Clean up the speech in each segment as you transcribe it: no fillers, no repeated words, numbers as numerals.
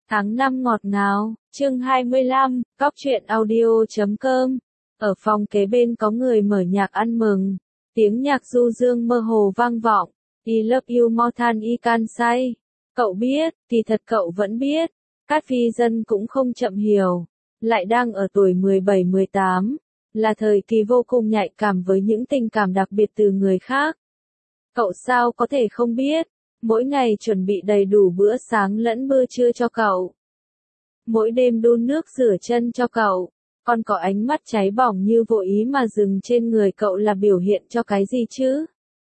Tháng 5 ngọt ngào, chương 25, cóc truyện audio.com. Ở phòng kế bên có người mở nhạc ăn mừng. Tiếng nhạc du dương mơ hồ vang vọng. I love you more than I can say. Cậu biết, thì thật cậu vẫn biết. Cát Phi Dân cũng không chậm hiểu. Lại đang ở tuổi 17-18. Là thời kỳ vô cùng nhạy cảm với những tình cảm đặc biệt từ người khác. Cậu sao có thể không biết. Mỗi ngày chuẩn bị đầy đủ bữa sáng lẫn bữa trưa cho cậu. Mỗi đêm đun nước rửa chân cho cậu. Còn có ánh mắt cháy bỏng như vô ý mà dừng trên người cậu là biểu hiện cho cái gì chứ?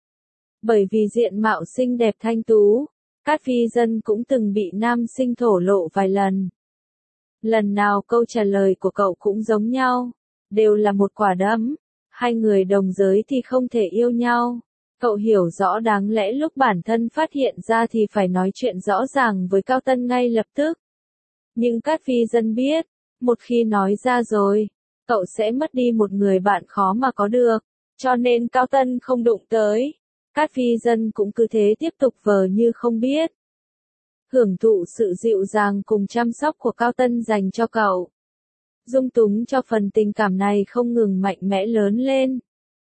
Bởi vì diện mạo xinh đẹp thanh tú, Cát Phi Dân cũng từng bị nam sinh thổ lộ vài lần. Lần nào câu trả lời của cậu cũng giống nhau, đều là một quả đấm. Hai người đồng giới thì không thể yêu nhau. Cậu hiểu rõ đáng lẽ lúc bản thân phát hiện ra thì phải nói chuyện rõ ràng với Cao Tân ngay lập tức. Nhưng Cát Phi Dân biết, một khi nói ra rồi, cậu sẽ mất đi một người bạn khó mà có được, cho nên Cao Tân không đụng tới. Cát Phi Dân cũng cứ thế tiếp tục vờ như không biết. Hưởng thụ sự dịu dàng cùng chăm sóc của Cao Tân dành cho cậu. Dung túng cho phần tình cảm này không ngừng mạnh mẽ lớn lên.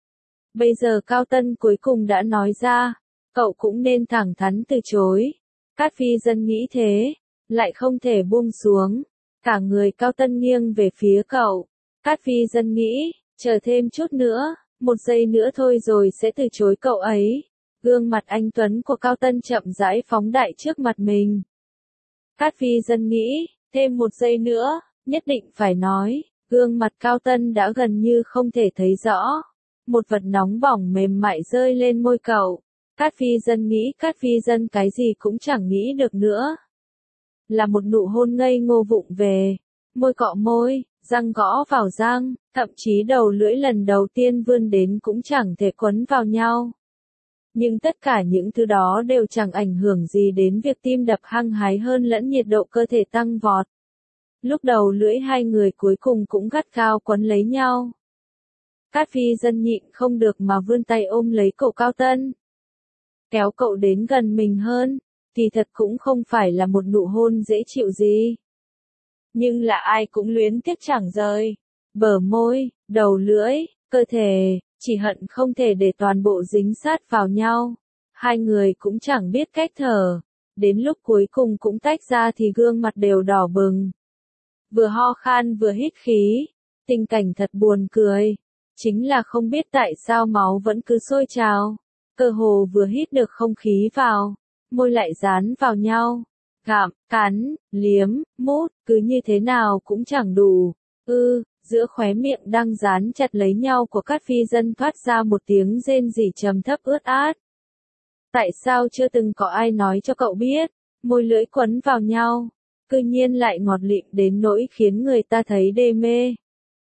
Bây giờ Cao Tân cuối cùng đã nói ra, cậu cũng nên thẳng thắn từ chối. Cát Phi Dân nghĩ thế, lại không thể buông xuống. Cả người Cao Tân nghiêng về phía cậu. Cát Phi Dân nghĩ, chờ thêm chút nữa, một giây nữa thôi rồi sẽ từ chối cậu ấy. Gương mặt anh tuấn của Cao Tân chậm rãi phóng đại trước mặt mình. Cát Phi Dân nghĩ, thêm một giây nữa, nhất định phải nói. Gương mặt Cao Tân đã gần như không thể thấy rõ. Một vật nóng bỏng mềm mại rơi lên môi cậu. Cát Phi Dân nghĩ Cát Phi Dân cái gì cũng chẳng nghĩ được nữa. Là một nụ hôn ngây ngô vụng về. Môi cọ môi, răng gõ vào răng, thậm chí đầu lưỡi lần đầu tiên vươn đến cũng chẳng thể quấn vào nhau. Nhưng tất cả những thứ đó đều chẳng ảnh hưởng gì đến việc tim đập hăng hái hơn lẫn nhiệt độ cơ thể tăng vọt. Lúc đầu lưỡi hai người cuối cùng cũng gắt gao quấn lấy nhau. Cát Phi Dân nhịn không được mà vươn tay ôm lấy cậu Cao Tân. Kéo cậu đến gần mình hơn, thì thật cũng không phải là một nụ hôn dễ chịu gì. Nhưng là ai cũng luyến tiếc chẳng rời. Bờ môi, đầu lưỡi, cơ thể, chỉ hận không thể để toàn bộ dính sát vào nhau. Hai người cũng chẳng biết cách thở. Đến lúc cuối cùng cũng tách ra thì gương mặt đều đỏ bừng. Vừa ho khan vừa hít khí. Tình cảnh thật buồn cười. Chính là không biết tại sao máu vẫn cứ sôi trào. Cơ hồ vừa hít được không khí vào, môi lại dán vào nhau. Gặm, cắn, liếm, mút, cứ như thế nào cũng chẳng đủ. Giữa khóe miệng đang dán chặt lấy nhau của Cát Phi Dân thoát ra một tiếng rên rỉ trầm thấp ướt át. Tại sao chưa từng có ai nói cho cậu biết, môi lưỡi quấn vào nhau, cư nhiên lại ngọt lịm đến nỗi khiến người ta thấy đê mê.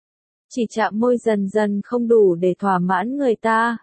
Chỉ chạm môi dần dần không đủ để thỏa mãn người ta.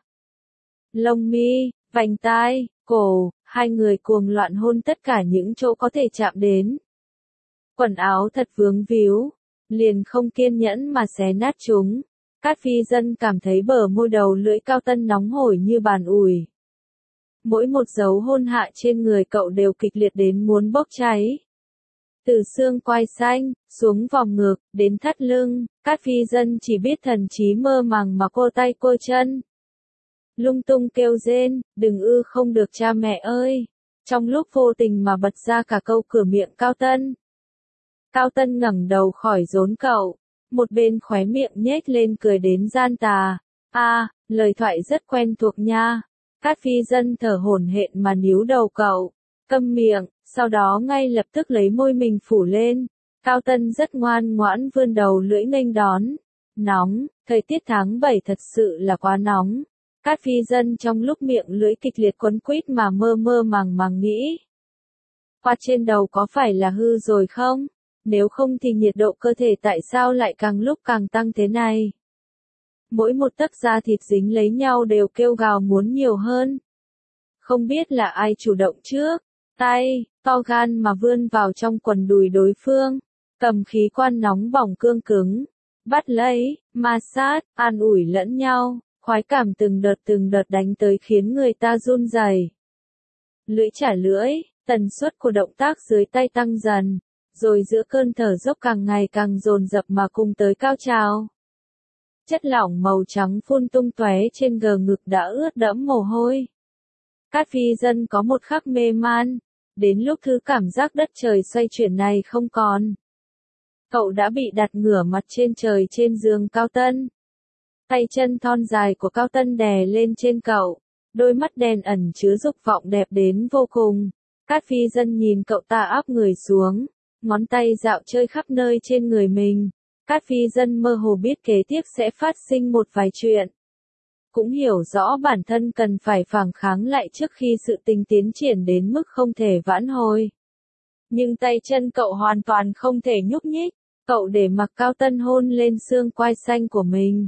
Lông mi, vành tai, cổ, hai người cuồng loạn hôn tất cả những chỗ có thể chạm đến. Quần áo thật vướng víu, liền không kiên nhẫn mà xé nát chúng. Cát Phi Dân cảm thấy bờ môi đầu lưỡi Cao Tân nóng hổi như bàn ủi. Mỗi một dấu hôn hạ trên người cậu đều kịch liệt đến muốn bốc cháy. Từ xương quai xanh, xuống vòng ngực, đến thắt lưng, Cát Phi Dân chỉ biết thần trí mơ màng mà cô tay cô chân. Lung tung kêu rên, đừng không được cha mẹ ơi. Trong lúc vô tình mà bật ra cả câu cửa miệng Cao Tân. Cao Tân ngẩng đầu khỏi rốn cậu. Một bên khóe miệng nhếch lên cười đến gian tà. Lời thoại rất quen thuộc nha. Cát Phi Dân thở hổn hển mà níu đầu cậu. Câm miệng, sau đó ngay lập tức lấy môi mình phủ lên. Cao Tân rất ngoan ngoãn vươn đầu lưỡi nghênh đón. Nóng, thời tiết tháng 7 thật sự là quá nóng. Cát Phi Dân trong lúc miệng lưỡi kịch liệt quấn quýt mà mơ mơ màng nghĩ. Qua trên đầu có phải là hư rồi không? Nếu không thì nhiệt độ cơ thể tại sao lại càng lúc càng tăng thế này? Mỗi một tấc da thịt dính lấy nhau đều kêu gào muốn nhiều hơn. Không biết là ai chủ động trước, tay, to gan mà vươn vào trong quần đùi đối phương, cầm khí quan nóng bỏng cương cứng, bắt lấy, ma sát, an ủi lẫn nhau. Khoái cảm từng đợt đánh tới khiến người ta run rẩy. Lưỡi trả lưỡi, tần suất của động tác dưới tay tăng dần. rồi giữa cơn thở dốc càng ngày càng dồn dập mà cùng tới cao trào. Chất lỏng màu trắng phun tung tóe trên gờ ngực đã ướt đẫm mồ hôi. Cát Phi Dân có một khắc mê man, đến lúc thứ cảm giác đất trời xoay chuyển này không còn. Cậu đã bị đặt ngửa mặt trên trời trên giường Cao Tân. Tay chân thon dài của Cao Tân đè lên trên cậu, đôi mắt đen ẩn chứa dục vọng đẹp đến vô cùng. Cát Phi Dân nhìn cậu ta áp người xuống, ngón tay dạo chơi khắp nơi trên người mình. Cát Phi Dân mơ hồ biết kế tiếp sẽ phát sinh một vài chuyện. Cũng hiểu rõ bản thân cần phải phản kháng lại trước khi sự tình tiến triển đến mức không thể vãn hồi. Nhưng tay chân cậu hoàn toàn không thể nhúc nhích, cậu để mặc Cao Tân hôn lên xương quai xanh của mình.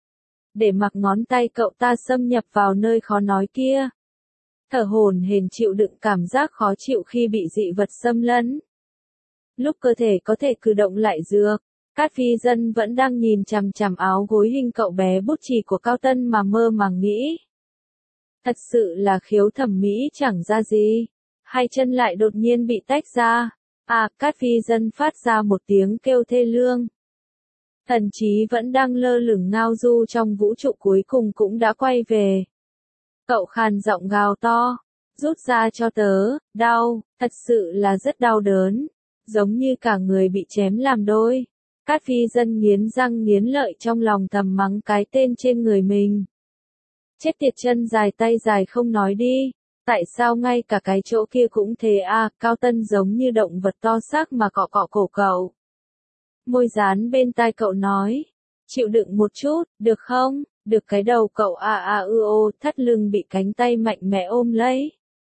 Để mặc ngón tay cậu ta xâm nhập vào nơi khó nói kia. Thở hổn hển chịu đựng cảm giác khó chịu khi bị dị vật xâm lấn. Lúc cơ thể có thể cử động lại dược, Cát Phi Dân vẫn đang nhìn chằm chằm áo gối hình cậu bé bút chì của Cao Tân mà mơ màng nghĩ. Thật sự là khiếu thẩm mỹ chẳng ra gì. Hai chân lại đột nhiên bị tách ra. Cát Phi Dân phát ra một tiếng kêu thê lương. Thần trí vẫn đang lơ lửng ngao du trong vũ trụ cuối cùng cũng đã quay về. Cậu khàn giọng gào to. Rút ra cho tớ, đau, thật sự là rất đau đớn. Giống như cả người bị chém làm đôi. Cát Phi Dân nghiến răng nghiến lợi trong lòng thầm mắng cái tên trên người mình. Chết tiệt, chân dài tay dài không nói đi. Tại sao ngay cả cái chỗ kia cũng thế Cao Tân giống như động vật to xác mà cọ cọ cổ cậu. Môi dán bên tai cậu nói. Chịu đựng một chút, được không? Được. Cái đầu cậu thắt lưng bị cánh tay mạnh mẽ ôm lấy.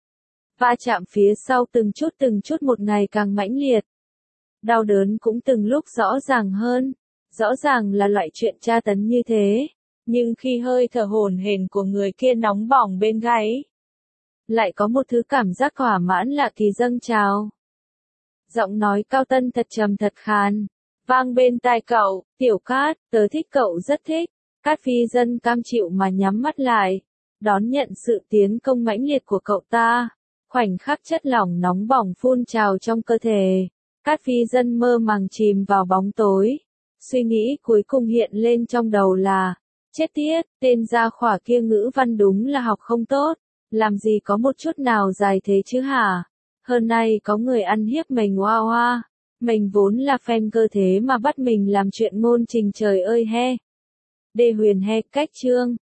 Va chạm phía sau từng chút một ngày càng mãnh liệt. Đau đớn cũng từng lúc rõ ràng hơn. Rõ ràng là loại chuyện tra tấn như thế. Nhưng khi hơi thở hổn hển của người kia nóng bỏng bên gáy, lại có một thứ cảm giác thỏa mãn lạ kỳ dâng trào. Giọng nói Cao Tân thật trầm thật khàn, vang bên tai cậu. Tiểu Cát, tớ thích cậu rất thích. Cát Phi Dân cam chịu mà nhắm mắt lại, đón nhận sự tiến công mãnh liệt của cậu ta. Khoảnh khắc chất lỏng nóng bỏng phun trào trong cơ thể. Cát Phi Dân mơ màng chìm vào bóng tối. Suy nghĩ cuối cùng hiện lên trong đầu là, chết tiết, tên gia khỏa kia ngữ văn đúng là học không tốt, làm gì có một chút nào dài thế chứ hả? Hơn nay có người ăn hiếp mình mình vốn là fan cơ thế mà bắt mình làm chuyện ngôn trình trời ơi he. Đê Huyền he cách chương.